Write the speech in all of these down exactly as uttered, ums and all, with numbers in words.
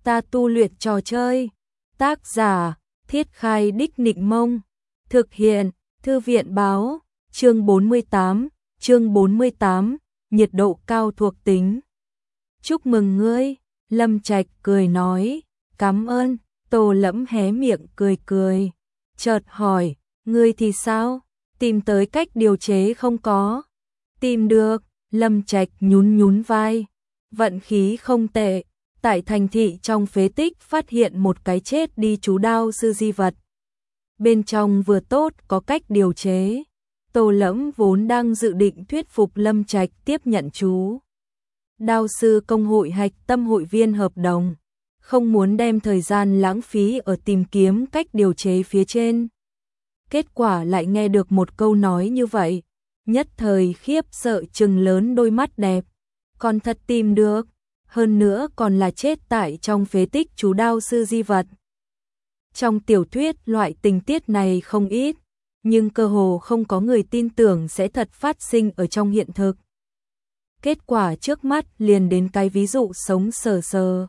ta tu luyện trò chơi. Tác giả, Thiết Khai Đích Nịnh Mông. Thực hiện, Thư viện Báo. Chương bốn mươi tám, chương bốn mươi tám, nhiệt độ cao thuộc tính. Chúc mừng ngươi, Lâm Trạch cười nói, cảm ơn. Tô Lẫm hé miệng cười cười, chợt hỏi, ngươi thì sao, tìm tới cách điều chế không có? Tìm được, Lâm Trạch nhún nhún vai, vận khí không tệ, tại thành thị trong phế tích phát hiện một cái chết đi chú đao sư di vật. Bên trong vừa tốt có cách điều chế. Tô Lẫm vốn đang dự định thuyết phục Lâm Trạch tiếp nhận chú đao sư công hội hạch tâm hội viên hợp đồng, không muốn đem thời gian lãng phí ở tìm kiếm cách điều chế phía trên. Kết quả lại nghe được một câu nói như vậy, nhất thời khiếp sợ trừng lớn đôi mắt đẹp, còn thật tìm được, hơn nữa còn là chết tại trong phế tích chú đao sư di vật. Trong tiểu thuyết loại tình tiết này không ít, nhưng cơ hồ không có người tin tưởng sẽ thật phát sinh ở trong hiện thực. Kết quả trước mắt liền đến cái ví dụ sống sờ sờ.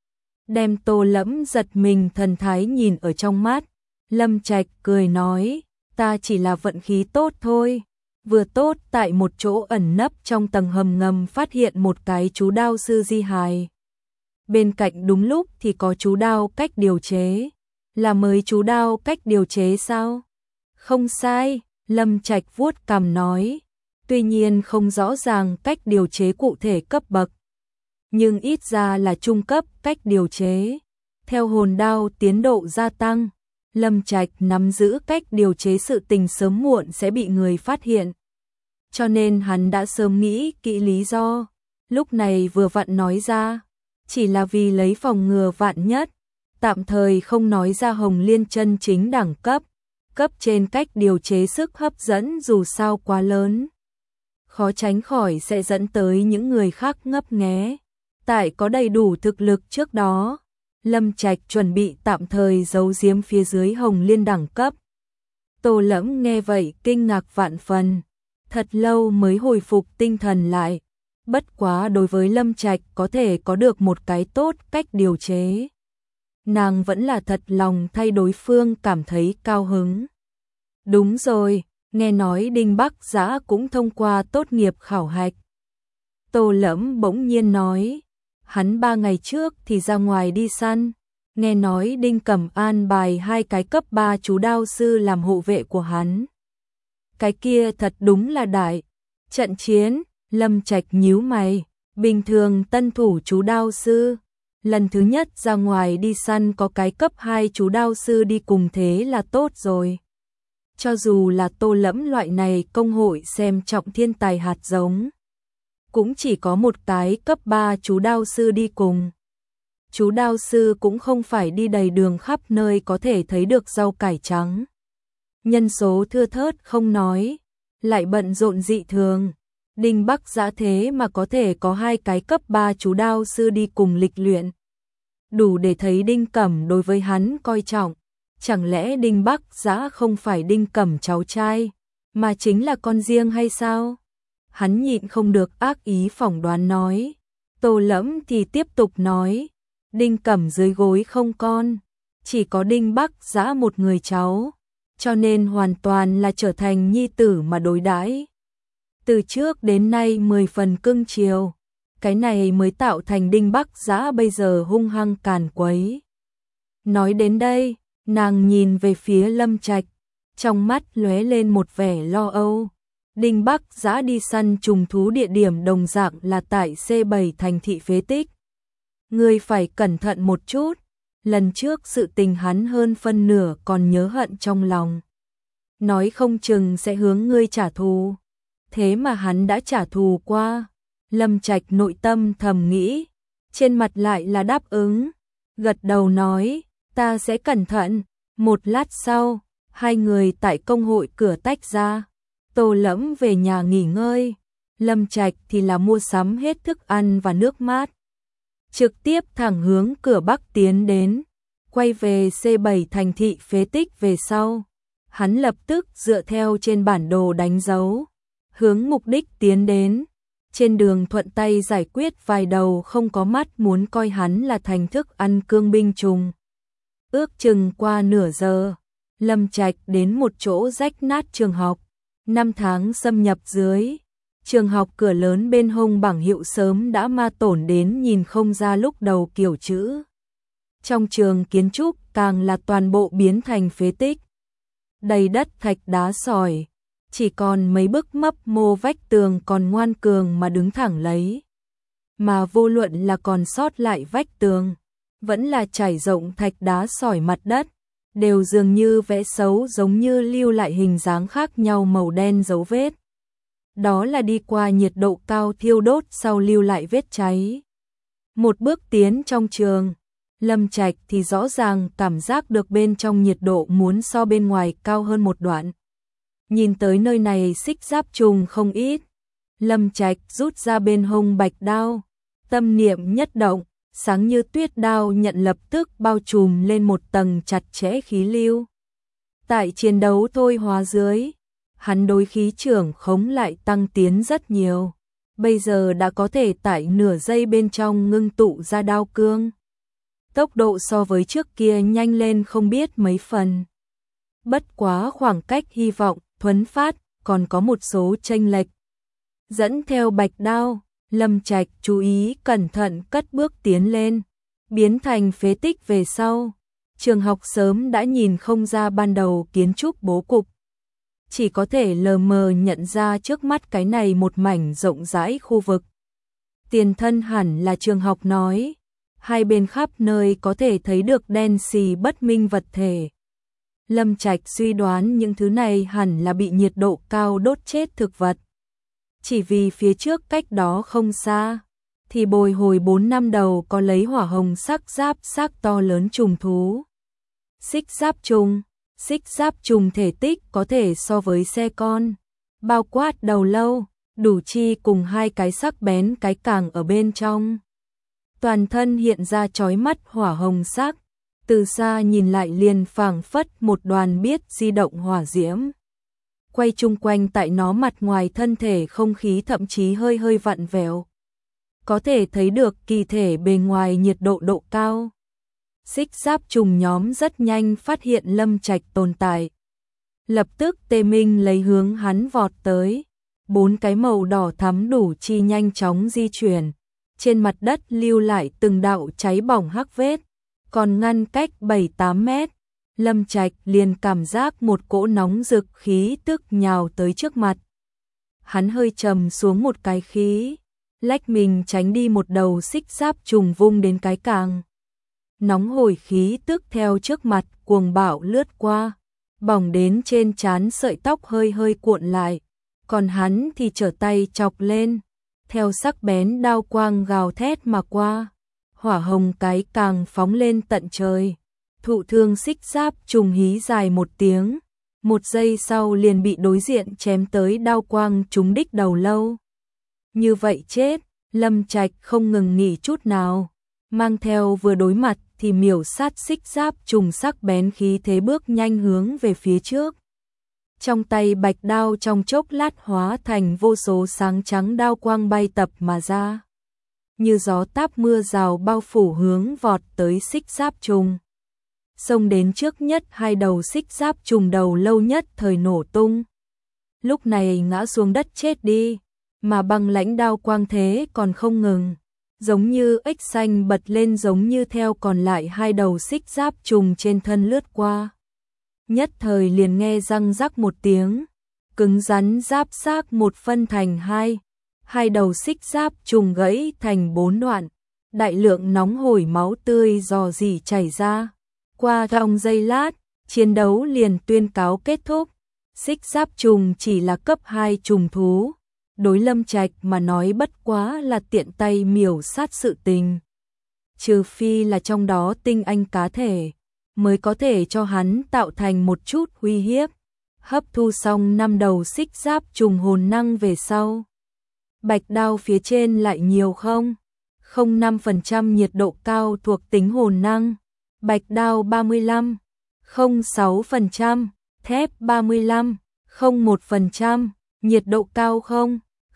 Đem Tô Lẫm giật mình thần thái nhìn ở trong mắt, Lâm Trạch cười nói, ta chỉ là vận khí tốt thôi, vừa tốt tại một chỗ ẩn nấp trong tầng hầm ngầm phát hiện một cái chú đao sư di hài. Bên cạnh đúng lúc thì có chú đao cách điều chế, là mới chú đao cách điều chế sao? Không sai, Lâm Trạch vuốt cằm nói, tuy nhiên không rõ ràng cách điều chế cụ thể cấp bậc, nhưng ít ra là trung cấp cách điều chế. Theo hồn đao tiến độ gia tăng, Lâm Trạch nắm giữ cách điều chế sự tình sớm muộn sẽ bị người phát hiện. Cho nên hắn đã sớm nghĩ kỹ lý do, lúc này vừa vặn nói ra, chỉ là vì lấy phòng ngừa vạn nhất, tạm thời không nói ra Hồng Liên chân chính đẳng cấp. Cấp trên cách điều chế sức hấp dẫn dù sao quá lớn, khó tránh khỏi sẽ dẫn tới những người khác ngấp nghé. Tại có đầy đủ thực lực trước đó, Lâm Trạch chuẩn bị tạm thời giấu giếm phía dưới Hồng Liên đẳng cấp. Tô Lẫm nghe vậy kinh ngạc vạn phần, thật lâu mới hồi phục tinh thần lại. Bất quá đối với Lâm Trạch có thể có được một cái tốt cách điều chế, nàng vẫn là thật lòng thay đối phương cảm thấy cao hứng. Đúng rồi, nghe nói Đinh Bắc Giã cũng thông qua tốt nghiệp khảo hạch. Tô Lẫm bỗng nhiên nói, hắn ba ngày trước thì ra ngoài đi săn, nghe nói Đinh Cẩm an bài hai cái cấp ba chú đao sư làm hộ vệ của hắn. Cái kia thật đúng là đại trận chiến. Lâm Trạch nhíu mày, bình thường tân thủ chú đao sư, lần thứ nhất ra ngoài đi săn có cái cấp hai chú đao sư đi cùng thế là tốt rồi. Cho dù là Tô Lẫm loại này công hội xem trọng thiên tài hạt giống, cũng chỉ có một cái cấp ba chú đao sư đi cùng. Chú đao sư cũng không phải đi đầy đường khắp nơi có thể thấy được rau cải trắng. Nhân số thưa thớt không nói, lại bận rộn dị thường. Đinh Bắc Giã thế mà có thể có hai cái cấp ba chú đao sư đi cùng lịch luyện, đủ để thấy Đinh Cẩm đối với hắn coi trọng. Chẳng lẽ Đinh Bắc Giã không phải Đinh Cẩm cháu trai, mà chính là con riêng hay sao? Hắn nhịn không được ác ý phỏng đoán nói. Tô Lẫm thì tiếp tục nói, Đinh Cẩm dưới gối không con, chỉ có Đinh Bắc Giã một người cháu, cho nên hoàn toàn là trở thành nhi tử mà đối đãi. Từ trước đến nay mười phần cưng chiều, cái này mới tạo thành Đinh Bắc Giã bây giờ hung hăng càn quấy. Nói đến đây, nàng nhìn về phía Lâm Trạch, trong mắt lóe lên một vẻ lo âu. Đinh Bắc Giã đi săn trùng thú địa điểm đồng dạng là tại C bảy thành thị phế tích. Ngươi phải cẩn thận một chút, lần trước sự tình hắn hơn phân nửa còn nhớ hận trong lòng. Nói không chừng sẽ hướng ngươi trả thù. Thế mà hắn đã trả thù qua. Lâm Trạch nội tâm thầm nghĩ, trên mặt lại là đáp ứng, gật đầu nói, ta sẽ cẩn thận. Một lát sau, hai người tại công hội cửa tách ra. Tô Lẫm về nhà nghỉ ngơi, Lâm Trạch thì là mua sắm hết thức ăn và nước mát, trực tiếp thẳng hướng cửa Bắc tiến đến. Quay về C bảy thành thị phế tích về sau, hắn lập tức dựa theo trên bản đồ đánh dấu, hướng mục đích tiến đến. Trên đường thuận tay giải quyết vài đầu không có mắt muốn coi hắn là thành thức ăn cương binh trùng. Ước chừng qua nửa giờ, Lâm Trạch đến một chỗ rách nát trường học. Năm tháng xâm nhập dưới, trường học cửa lớn bên hông bảng hiệu sớm đã ma tổn đến nhìn không ra lúc đầu kiểu chữ. Trong trường kiến trúc càng là toàn bộ biến thành phế tích. Đầy đất thạch đá sỏi, chỉ còn mấy bức mấp mô vách tường còn ngoan cường mà đứng thẳng lấy. Mà vô luận là còn sót lại vách tường, vẫn là trải rộng thạch đá sỏi mặt đất, đều dường như vẽ xấu giống như lưu lại hình dáng khác nhau màu đen dấu vết. Đó là đi qua nhiệt độ cao thiêu đốt sau lưu lại vết cháy. Một bước tiến trong trường, Lâm Trạch thì rõ ràng cảm giác được bên trong nhiệt độ muốn so bên ngoài cao hơn một đoạn. Nhìn tới nơi này xích giáp trùng không ít. Lâm Trạch rút ra bên hông bạch đao, tâm niệm nhất động, sáng như tuyết đao nhận lập tức bao trùm lên một tầng chặt chẽ khí lưu. Tại chiến đấu thôi hóa dưới, hắn đối khí trưởng khống lại tăng tiến rất nhiều. Bây giờ đã có thể tại nửa giây bên trong ngưng tụ ra đao cương. Tốc độ so với trước kia nhanh lên không biết mấy phần. Bất quá khoảng cách hy vọng, thuấn phát, còn có một số chênh lệch. Dẫn theo bạch đao, Lâm Trạch chú ý cẩn thận cất bước tiến lên, biến thành phế tích về sau. Trường học sớm đã nhìn không ra ban đầu kiến trúc bố cục. Chỉ có thể lờ mờ nhận ra trước mắt cái này một mảnh rộng rãi khu vực. Tiền thân hẳn là trường học nói, hai bên khắp nơi có thể thấy được đen xì bất minh vật thể. Lâm Trạch suy đoán những thứ này hẳn là bị nhiệt độ cao đốt chết thực vật. Chỉ vì phía trước cách đó không xa, thì bồi hồi bốn năm đầu có lấy hỏa hồng sắc giáp xác to lớn trùng thú. Xích giáp trùng, xích giáp trùng thể tích có thể so với xe con, bao quát đầu lâu, đủ chi cùng hai cái sắc bén cái càng ở bên trong. Toàn thân hiện ra chói mắt hỏa hồng sắc, từ xa nhìn lại liền phảng phất một đoàn biết di động hỏa diễm. Quay chung quanh tại nó mặt ngoài thân thể không khí thậm chí hơi hơi vặn vẹo. Có thể thấy được kỳ thể bề ngoài nhiệt độ độ cao. Xích giáp trùng nhóm rất nhanh phát hiện Lâm Trạch tồn tại. Lập tức tê minh lấy hướng hắn vọt tới. Bốn cái màu đỏ thắm đủ chi nhanh chóng di chuyển. Trên mặt đất lưu lại từng đạo cháy bỏng hắc vết. Còn ngăn cách bảy tám mét. Lâm Trạch liền cảm giác một cỗ nóng rực khí tức nhào tới trước mặt. Hắn hơi trầm xuống một cái khí, lách mình tránh đi một đầu xích giáp trùng vung đến cái càng. Nóng hổi khí tức theo trước mặt cuồng bạo lướt qua, bỏng đến trên trán sợi tóc hơi hơi cuộn lại, còn hắn thì trở tay chọc lên, theo sắc bén đao quang gào thét mà qua, hỏa hồng cái càng phóng lên tận trời. Thụ thương xích giáp trùng hí dài một tiếng, một giây sau liền bị đối diện chém tới đao quang trúng đích đầu lâu. Như vậy chết, Lâm Trạch không ngừng nghỉ chút nào, mang theo vừa đối mặt thì miểu sát xích giáp trùng sắc bén khí thế bước nhanh hướng về phía trước. Trong tay bạch đao trong chốc lát hóa thành vô số sáng trắng đao quang bay tập mà ra. Như gió táp mưa rào bao phủ hướng vọt tới xích giáp trùng. Xông đến trước nhất hai đầu xích giáp trùng đầu lâu nhất thời nổ tung. Lúc này ngã xuống đất chết đi, mà băng lãnh đao quang thế còn không ngừng. Giống như ếch xanh bật lên giống như theo còn lại hai đầu xích giáp trùng trên thân lướt qua. Nhất thời liền nghe răng rắc một tiếng, cứng rắn giáp xác một phân thành hai. Hai đầu xích giáp trùng gãy thành bốn đoạn, đại lượng nóng hổi máu tươi rò rỉ chảy ra. Qua trong giây lát, chiến đấu liền tuyên cáo kết thúc. Xích giáp trùng chỉ là cấp hai trùng thú. Đối Lâm Trạch mà nói bất quá là tiện tay miểu sát sự tình. Trừ phi là trong đó tinh anh cá thể, mới có thể cho hắn tạo thành một chút uy hiếp. Hấp thu xong năm đầu xích giáp trùng hồn năng về sau. Bạch đao phía trên lại nhiều không? Không năm phần trăm nhiệt độ cao thuộc tính hồn năng. Bạch đao ba mươi lăm, không sáu phần trăm, thép ba mươi lăm, không một phần trăm, nhiệt độ cao không,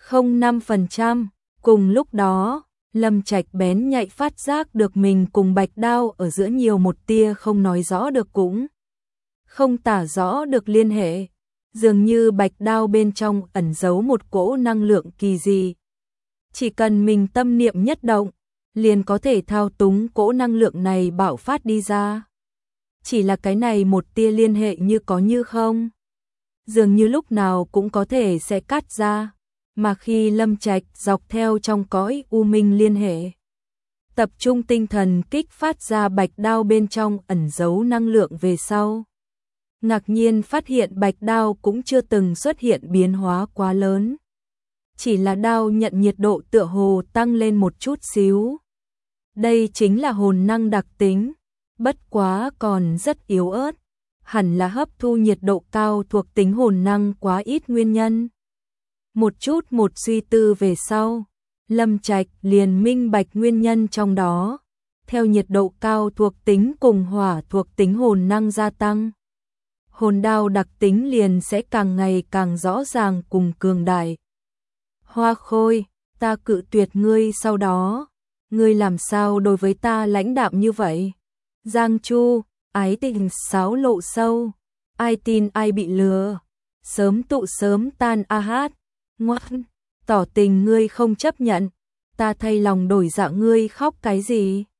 không năm phần trăm. Cùng lúc đó, Lâm Trạch bén nhạy phát giác được mình cùng Bạch Đao ở giữa nhiều một tia không nói rõ được cũng không tả rõ được liên hệ. Dường như Bạch Đao bên trong ẩn giấu một cỗ năng lượng kỳ dị. Chỉ cần mình tâm niệm nhất động, liền có thể thao túng cỗ năng lượng này bạo phát đi ra. Chỉ là cái này một tia liên hệ như có như không. Dường như lúc nào cũng có thể sẽ cắt ra. Mà khi Lâm Trạch dọc theo trong cõi u minh liên hệ, tập trung tinh thần kích phát ra Bạch Đao bên trong ẩn giấu năng lượng về sau, ngạc nhiên phát hiện Bạch Đao cũng chưa từng xuất hiện biến hóa quá lớn. Chỉ là đao nhận nhiệt độ tựa hồ tăng lên một chút xíu. Đây chính là hồn năng đặc tính, bất quá còn rất yếu ớt, hẳn là hấp thu nhiệt độ cao thuộc tính hồn năng quá ít nguyên nhân. Một chút một suy tư về sau, Lâm Trạch liền minh bạch nguyên nhân trong đó. Theo nhiệt độ cao thuộc tính cùng hỏa thuộc tính hồn năng gia tăng, hồn đao đặc tính liền sẽ càng ngày càng rõ ràng cùng cường đại. Hoa Khôi, ta cự tuyệt ngươi sau đó, ngươi làm sao đối với ta lãnh đạm như vậy? Giang Chu, ái tình xáo lộ sâu, ai tin ai bị lừa, sớm tụ sớm tan a hát, ngoan, tỏ tình ngươi không chấp nhận, ta thay lòng đổi dạ ngươi khóc cái gì?